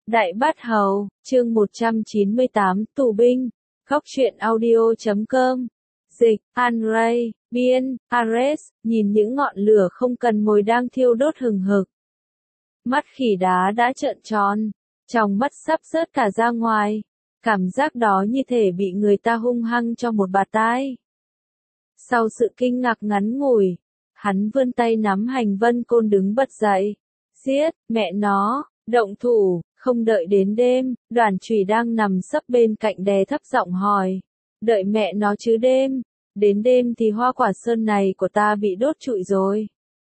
Đại Bát Hầu, chương 198, Tù binh, Góc truyện audio.com. Dịch, An-ray, biên, Ares, nhìn những ngọn lửa không cần mồi đang thiêu đốt hừng hực. Mắt khỉ đá đã trợn tròn, trong mắt sắp rớt cả ra ngoài. Cảm giác đó như thể bị người ta hung hăng cho một bạt tai. Sau sự kinh ngạc ngắn ngủi, hắn vươn tay nắm hành vân côn đứng bật dậy. Giết, mẹ nó, động thủ, không đợi đến đêm, Đoàn Chùy đang nằm sấp bên cạnh đè thấp giọng hỏi. Đợi mẹ nó chứ đêm, đến đêm thì hoa quả sơn này của ta bị đốt trụi rồi.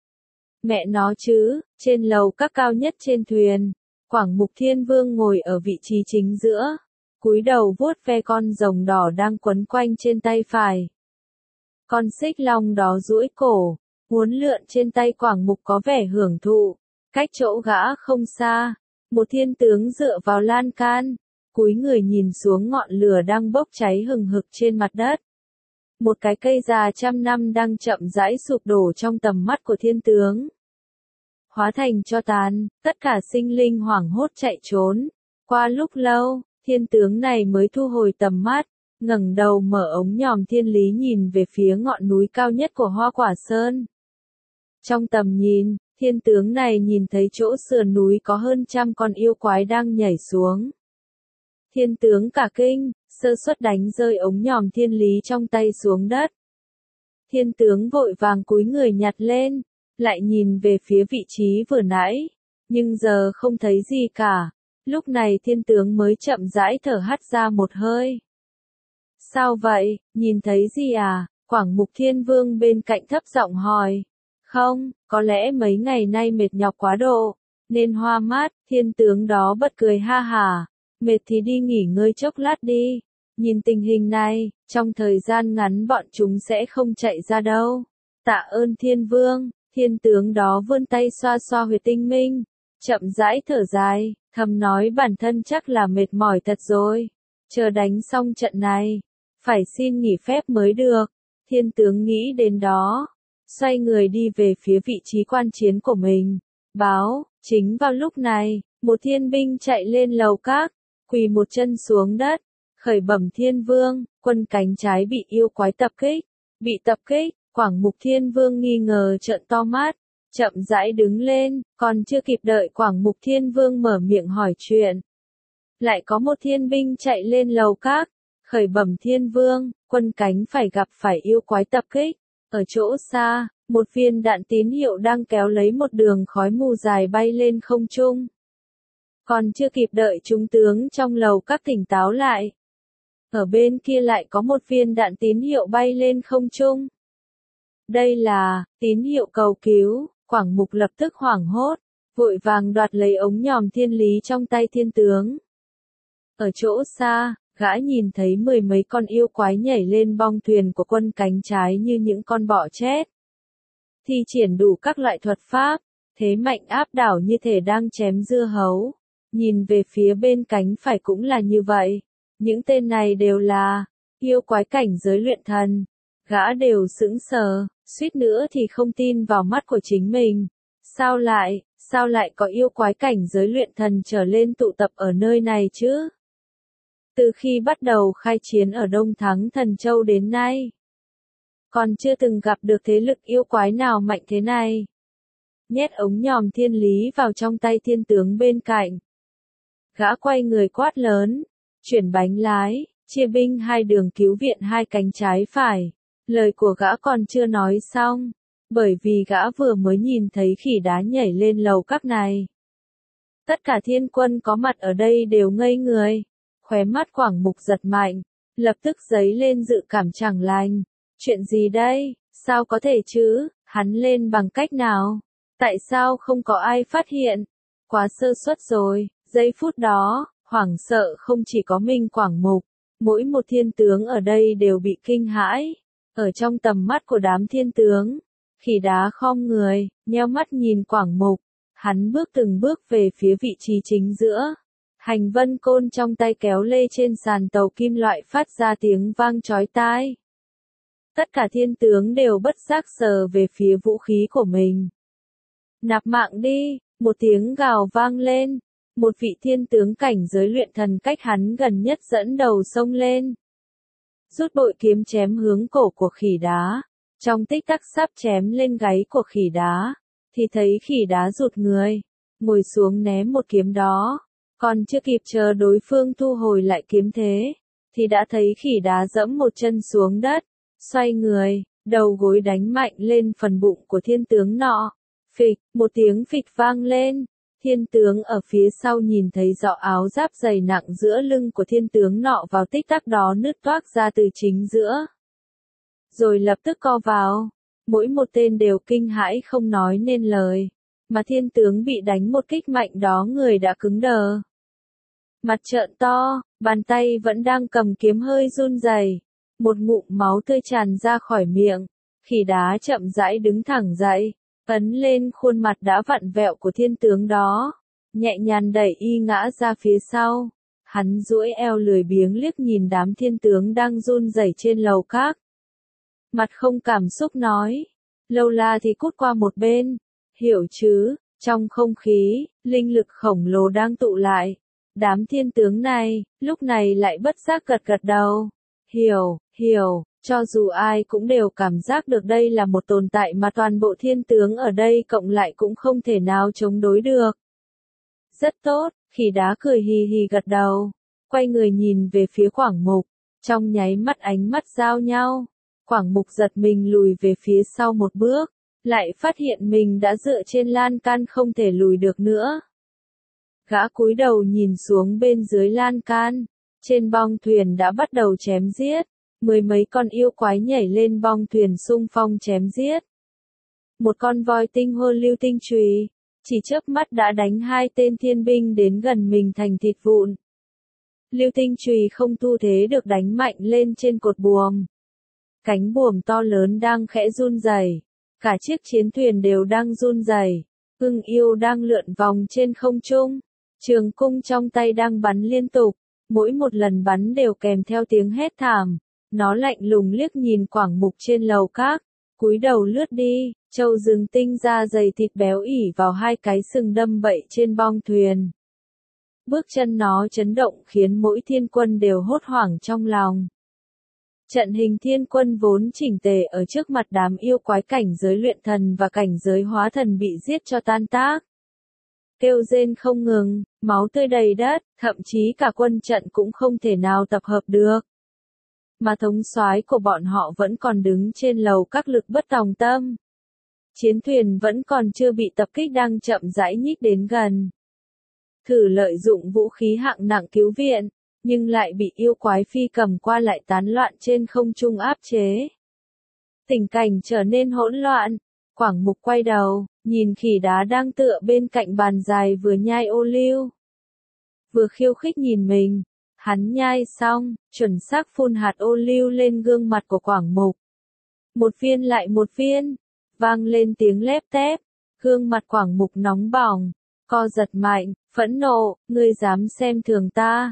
Mẹ nó chứ, trên lầu các cao nhất trên thuyền, Quảng Mục Thiên Vương ngồi ở vị trí chính giữa, cúi đầu vuốt ve con rồng đỏ đang quấn quanh trên tay phải. Con xích long đó duỗi cổ, uốn lượn trên tay Quảng Mục có vẻ hưởng thụ. Cách chỗ gã không xa, một thiên tướng dựa vào lan can, cúi người nhìn xuống ngọn lửa đang bốc cháy hừng hực trên mặt đất. Một cái cây già trăm năm đang chậm rãi sụp đổ trong tầm mắt của thiên tướng. Hóa thành tro tàn, tất cả sinh linh hoảng hốt chạy trốn. Qua lúc lâu, thiên tướng này mới thu hồi tầm mắt, ngẩng đầu mở ống nhòm thiên lý nhìn về phía ngọn núi cao nhất của Hoa Quả Sơn. Trong tầm nhìn, thiên tướng này nhìn thấy chỗ sườn núi có hơn 100 con yêu quái đang nhảy xuống. Thiên tướng cả kinh, sơ suất đánh rơi ống nhòm thiên lý trong tay xuống đất. Thiên tướng vội vàng cúi người nhặt lên, lại nhìn về phía vị trí vừa nãy, nhưng giờ không thấy gì cả. Lúc này thiên tướng mới chậm rãi thở hắt ra một hơi. Sao vậy, nhìn thấy gì à? Quảng Mục Thiên Vương bên cạnh thấp giọng hỏi. Không, có lẽ mấy ngày nay mệt nhọc quá độ, nên hoa mắt. Thiên tướng đó bật cười ha hả. Mệt thì đi nghỉ ngơi chốc lát đi. Nhìn tình hình này, trong thời gian ngắn bọn chúng sẽ không chạy ra đâu. Tạ ơn Thiên Vương. Thiên tướng đó vươn tay xoa xoa huyệt tinh minh, chậm rãi thở dài, thầm nói bản thân chắc là mệt mỏi thật rồi. Chờ đánh xong trận này, phải xin nghỉ phép mới được. Thiên tướng nghĩ đến đó, xoay người đi về phía vị trí quan chiến của mình. Báo, chính vào lúc này, một thiên binh chạy lên lầu các, quỳ một chân xuống đất, khởi bẩm Thiên Vương, quân cánh trái bị yêu quái tập kích. Bị tập kích, Quảng Mục Thiên Vương nghi ngờ trợn to mắt, chậm rãi đứng lên, còn chưa kịp đợi Quảng Mục Thiên Vương mở miệng hỏi chuyện. Lại có một thiên binh chạy lên lầu các, khởi bẩm Thiên Vương, quân cánh phải gặp phải yêu quái tập kích. Ở chỗ xa, một viên đạn tín hiệu đang kéo lấy một đường khói mù dài bay lên không trung. Còn chưa kịp đợi chúng tướng trong lầu các tỉnh táo lại. Ở bên kia lại có một viên đạn tín hiệu bay lên không trung. Đây là tín hiệu cầu cứu. Quảng Mục lập tức hoảng hốt, vội vàng đoạt lấy ống nhòm thiên lý trong tay thiên tướng. Ở chỗ xa, gã nhìn thấy 10 mấy con yêu quái nhảy lên bong thuyền của quân cánh trái như những con bọ chết. Thi triển đủ các loại thuật pháp, thế mạnh áp đảo như thể đang chém dưa hấu. Nhìn về phía bên cánh phải cũng là như vậy. Những tên này đều là yêu quái cảnh giới luyện thần. Gã đều sững sờ, suýt nữa thì không tin vào mắt của chính mình. Sao lại có yêu quái cảnh giới luyện thần trở lên tụ tập ở nơi này chứ? Từ khi bắt đầu khai chiến ở Đông Thắng Thần Châu đến nay, còn chưa từng gặp được thế lực yêu quái nào mạnh thế này. Nhét ống nhòm thiên lý vào trong tay thiên tướng bên cạnh. Gã quay người quát lớn, chuyển bánh lái, chia binh hai đường cứu viện hai cánh trái phải. Lời của gã còn chưa nói xong, bởi vì gã vừa mới nhìn thấy khỉ đá nhảy lên lầu các này. Tất cả thiên quân có mặt ở đây đều ngây người, khóe mắt Quảng Mục giật mạnh, lập tức dấy lên dự cảm chẳng lành. Chuyện gì đây, sao có thể chứ, hắn lên bằng cách nào, tại sao không có ai phát hiện, quá sơ suất rồi. Giây phút đó, hoảng sợ không chỉ có mình Quảng Mục, mỗi một thiên tướng ở đây đều bị kinh hãi. Ở trong tầm mắt của đám thiên tướng, khỉ đá khom người, nheo mắt nhìn Quảng Mục, hắn bước từng bước về phía vị trí chính giữa. Hành vân côn trong tay kéo lê trên sàn tàu kim loại phát ra tiếng vang chói tai. Tất cả thiên tướng đều bất giác sờ về phía vũ khí của mình. Nạp mạng đi, một tiếng gào vang lên, một vị thiên tướng cảnh giới luyện thần cách hắn gần nhất dẫn đầu xông lên. Rút bội kiếm chém hướng cổ của khỉ đá. Trong tích tắc sắp chém lên gáy của khỉ đá, thì thấy khỉ đá rụt người, ngồi xuống né một kiếm đó. Còn chưa kịp chờ đối phương thu hồi lại kiếm thế, thì đã thấy khỉ đá dẫm một chân xuống đất, xoay người, đầu gối đánh mạnh lên phần bụng của thiên tướng nọ. Phịch, một tiếng phịch vang lên. Thiên tướng ở phía sau nhìn thấy rõ áo giáp dày nặng giữa lưng của thiên tướng nọ vào tích tắc đó nứt toác ra từ chính giữa. Rồi lập tức co vào. Mỗi một tên đều kinh hãi không nói nên lời. Mà thiên tướng bị đánh một kích mạnh đó người đã cứng đờ. Mặt trợn to, bàn tay vẫn đang cầm kiếm hơi run rẩy. Một ngụm máu tươi tràn ra khỏi miệng. Khỉ đá chậm rãi đứng thẳng dậy, ấn lên khuôn mặt đã vặn vẹo của thiên tướng đó, nhẹ nhàng đẩy y ngã ra phía sau. Hắn duỗi eo lười biếng liếc nhìn đám thiên tướng đang run rẩy trên lầu các. Mặt không cảm xúc nói, lâu la thì cút qua một bên, hiểu chứ? Trong không khí, linh lực khổng lồ đang tụ lại. Đám thiên tướng này, lúc này lại bất giác gật gật đầu. Hiểu, cho dù ai cũng đều cảm giác được đây là một tồn tại mà toàn bộ thiên tướng ở đây cộng lại cũng không thể nào chống đối được. Rất tốt, khỉ đá cười hì hì gật đầu, quay người nhìn về phía Quảng Mục, trong nháy mắt ánh mắt giao nhau. Quảng Mục giật mình lùi về phía sau một bước, lại phát hiện mình đã dựa trên lan can không thể lùi được nữa. Gã cúi đầu nhìn xuống bên dưới lan can, trên bong thuyền đã bắt đầu chém giết, mười mấy con yêu quái nhảy lên bong thuyền xung phong chém giết. Một con voi tinh hô lưu tinh chùy, chỉ chớp mắt đã đánh hai tên thiên binh đến gần mình thành thịt vụn. Lưu tinh chùy không thu thế được đánh mạnh lên trên cột buồm. Cánh buồm to lớn đang khẽ run rẩy, cả chiếc chiến thuyền đều đang run rẩy. Ưng yêu đang lượn vòng trên không trung, trường cung trong tay đang bắn liên tục, mỗi một lần bắn đều kèm theo tiếng hét thảm. Nó lạnh lùng liếc nhìn Quảng Mục trên lầu các, cúi đầu lướt đi, trâu rừng tinh da dày thịt béo ỉ vào hai cái sừng đâm bậy trên bong thuyền. Bước chân nó chấn động khiến mỗi thiên quân đều hốt hoảng trong lòng. Trận hình thiên quân vốn chỉnh tề ở trước mặt đám yêu quái cảnh giới luyện thần và cảnh giới hóa thần bị giết cho tan tác. Kêu rên không ngừng, máu tươi đầy đất, thậm chí cả quân trận cũng không thể nào tập hợp được. Mà thống soái của bọn họ vẫn còn đứng trên lầu các lực bất tòng tâm. Chiến thuyền vẫn còn chưa bị tập kích đang chậm rãi nhích đến gần. Thử lợi dụng vũ khí hạng nặng cứu viện, nhưng lại bị yêu quái phi cầm qua lại tán loạn trên không trung áp chế. Tình cảnh trở nên hỗn loạn. Quảng Mục quay đầu, nhìn khỉ đá đang tựa bên cạnh bàn dài vừa nhai ô liu, vừa khiêu khích nhìn mình. Hắn nhai xong, chuẩn xác phun hạt ô liu lên gương mặt của Quảng Mục. Một viên lại một viên, vang lên tiếng lép tép, gương mặt Quảng Mục nóng bỏng, co giật mạnh, phẫn nộ, ngươi dám xem thường ta.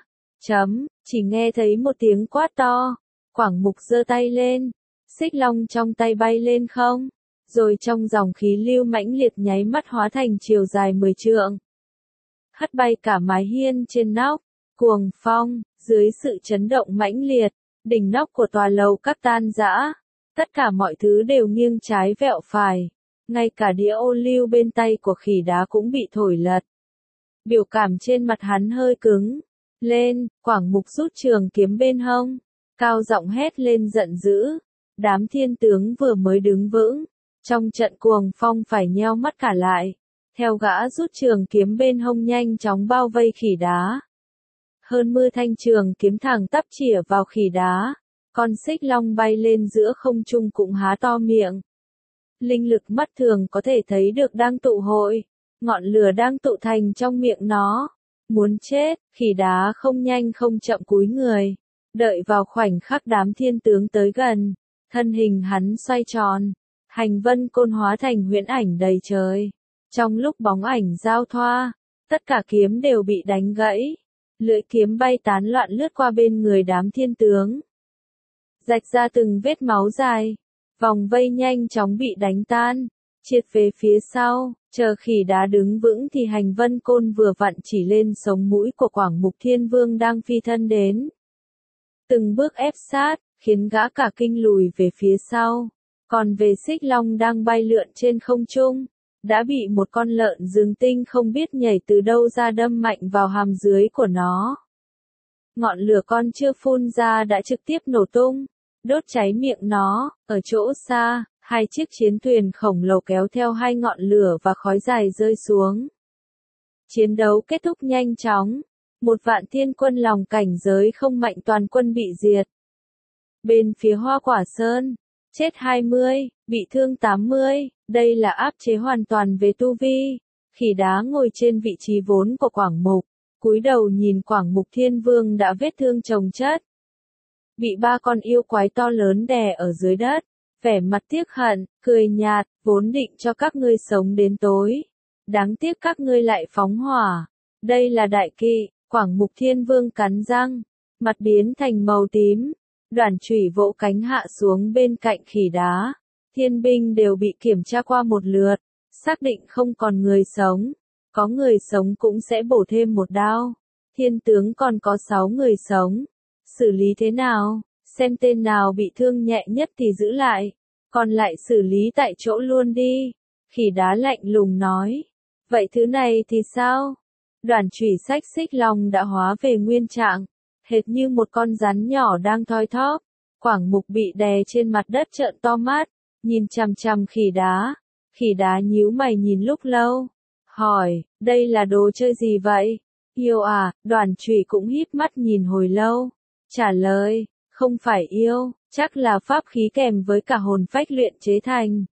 Chỉ nghe thấy một tiếng quát to, Quảng Mục giơ tay lên, xích long trong tay bay lên không, rồi trong dòng khí lưu mãnh liệt nháy mắt hóa thành chiều dài 10 trượng. Hất bay cả mái hiên trên nóc. Cuồng phong, dưới sự chấn động mãnh liệt, đỉnh nóc của tòa lầu các tan rã. Tất cả mọi thứ đều nghiêng trái vẹo phải. Ngay cả đĩa ô liu bên tay của khỉ đá cũng bị thổi lật. Biểu cảm trên mặt hắn hơi cứng lên, Quảng Mục rút trường kiếm bên hông, cao giọng hét lên giận dữ. Đám thiên tướng vừa mới đứng vững, trong trận cuồng phong phải nheo mắt cả lại. Theo gã rút trường kiếm bên hông nhanh chóng bao vây khỉ đá. Hơn 10 thanh trường kiếm thẳng tắp chĩa vào khỉ đá. Con xích long bay lên giữa không trung cũng há to miệng. Linh lực mắt thường có thể thấy được đang tụ hội. Ngọn lửa đang tụ thành trong miệng nó. Muốn chết, khỉ đá không nhanh không chậm cúi người. Đợi vào khoảnh khắc đám thiên tướng tới gần. Thân hình hắn xoay tròn. Hành vân côn hóa thành huyễn ảnh đầy trời. Trong lúc bóng ảnh giao thoa, tất cả kiếm đều bị đánh gãy. Lưỡi kiếm bay tán loạn lướt qua bên người đám thiên tướng. Rạch ra từng vết máu dài. Vòng vây nhanh chóng bị đánh tan. triệt về phía sau, chờ khỉ đá đứng vững thì hành vân côn vừa vặn chỉ lên sống mũi của Quảng Mục Thiên Vương đang phi thân đến. Từng bước ép sát, khiến gã cả kinh lùi về phía sau. Còn về Xích Long đang bay lượn trên không trung, đã bị một con lợn rừng tinh không biết nhảy từ đâu ra đâm mạnh vào hàm dưới của nó. Ngọn lửa con chưa phun ra đã trực tiếp nổ tung, đốt cháy miệng nó. Ở chỗ xa, hai chiếc chiến thuyền khổng lồ kéo theo hai ngọn lửa và khói dài rơi xuống. Chiến đấu kết thúc nhanh chóng. Một vạn thiên quân lòng cảnh giới không mạnh toàn quân bị diệt. Bên phía Hoa Quả Sơn, chết 20, bị thương 80, đây là áp chế hoàn toàn về tu vi. Khỉ đá ngồi trên vị trí vốn của Quảng Mục, cúi đầu nhìn Quảng Mục Thiên Vương đã vết thương chồng chất. Bị ba con yêu quái to lớn đè ở dưới đất, vẻ mặt tiếc hận, cười nhạt, vốn định cho các ngươi sống đến tối. Đáng tiếc các ngươi lại phóng hỏa. Đây là đại kỵ. Quảng Mục Thiên Vương cắn răng, mặt biến thành màu tím. Đoàn chủy vỗ cánh hạ xuống bên cạnh khỉ đá. Thiên binh đều bị kiểm tra qua một lượt, xác định không còn người sống. Có người sống cũng sẽ bổ thêm một đao. Thiên tướng còn có 6 người sống. Xử lý thế nào? Xem tên nào bị thương nhẹ nhất thì giữ lại, còn lại xử lý tại chỗ luôn đi. Khỉ đá lạnh lùng nói. Vậy thứ này thì sao? Đoàn chủy xách Xích Long đã hóa về nguyên trạng, hệt như một con rắn nhỏ đang thoi thóp. Quảng Mục bị đè trên mặt đất trợn to mắt, nhìn chằm chằm khỉ đá. Khỉ đá nhíu mày nhìn lúc lâu, hỏi, đây là đồ chơi gì vậy? Yêu à? Đoàn chủy cũng híp mắt nhìn hồi lâu, trả lời, không phải yêu, chắc là pháp khí kèm với cả hồn phách luyện chế thành.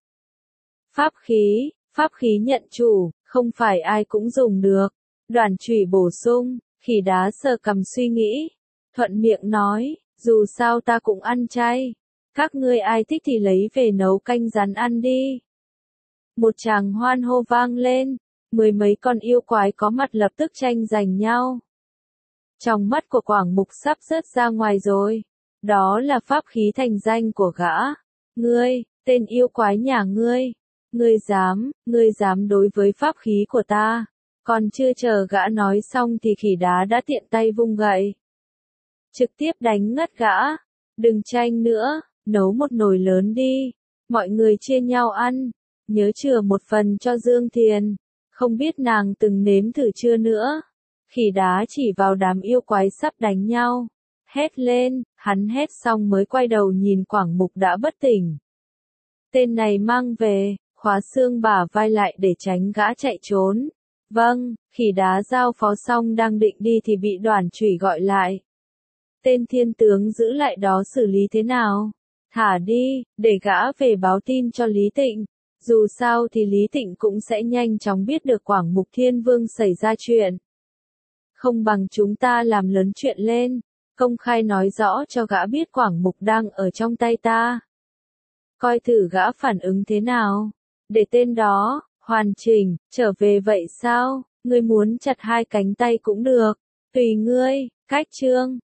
Pháp khí nhận chủ, không phải ai cũng dùng được. Đoàn chủy bổ sung, khỉ đá sờ cằm suy nghĩ, thuận miệng nói, dù sao ta cũng ăn chay, các ngươi ai thích thì lấy về nấu canh rắn ăn đi. Một tràng hoan hô vang lên, 10 mấy con yêu quái có mặt lập tức tranh giành nhau. Trong mắt của Quảng Mục sắp rớt ra ngoài rồi, đó là pháp khí thành danh của gã. Ngươi, tên yêu quái nhà ngươi dám đối với pháp khí của ta. Còn chưa chờ gã nói xong thì khỉ đá đã tiện tay vung gậy, trực tiếp đánh ngất gã. Đừng tranh nữa, nấu một nồi lớn đi, mọi người chia nhau ăn, nhớ chừa một phần cho Dương Thiền, không biết nàng từng nếm thử chưa nữa. Khỉ đá chỉ vào đám yêu quái sắp đánh nhau, hét lên. Hắn hét xong mới quay đầu nhìn Quảng Mục đã bất tỉnh. Tên này mang về, khóa xương bả vai lại để tránh gã chạy trốn. Vâng. Khỉ đá giao phó xong đang định đi thì bị đoàn chủy gọi lại. Tên thiên tướng giữ lại đó xử lý thế nào? Thả đi, để gã về báo tin cho Lý Tịnh. Dù sao thì Lý Tịnh cũng sẽ nhanh chóng biết được Quảng Mục Thiên Vương xảy ra chuyện. Không bằng chúng ta làm lớn chuyện lên, công khai nói rõ cho gã biết Quảng Mục đang ở trong tay ta. Coi thử gã phản ứng thế nào. Để tên đó hoàn chỉnh trở về vậy sao? Ngươi muốn chặt 2 cánh tay cũng được, tùy ngươi. Cách chương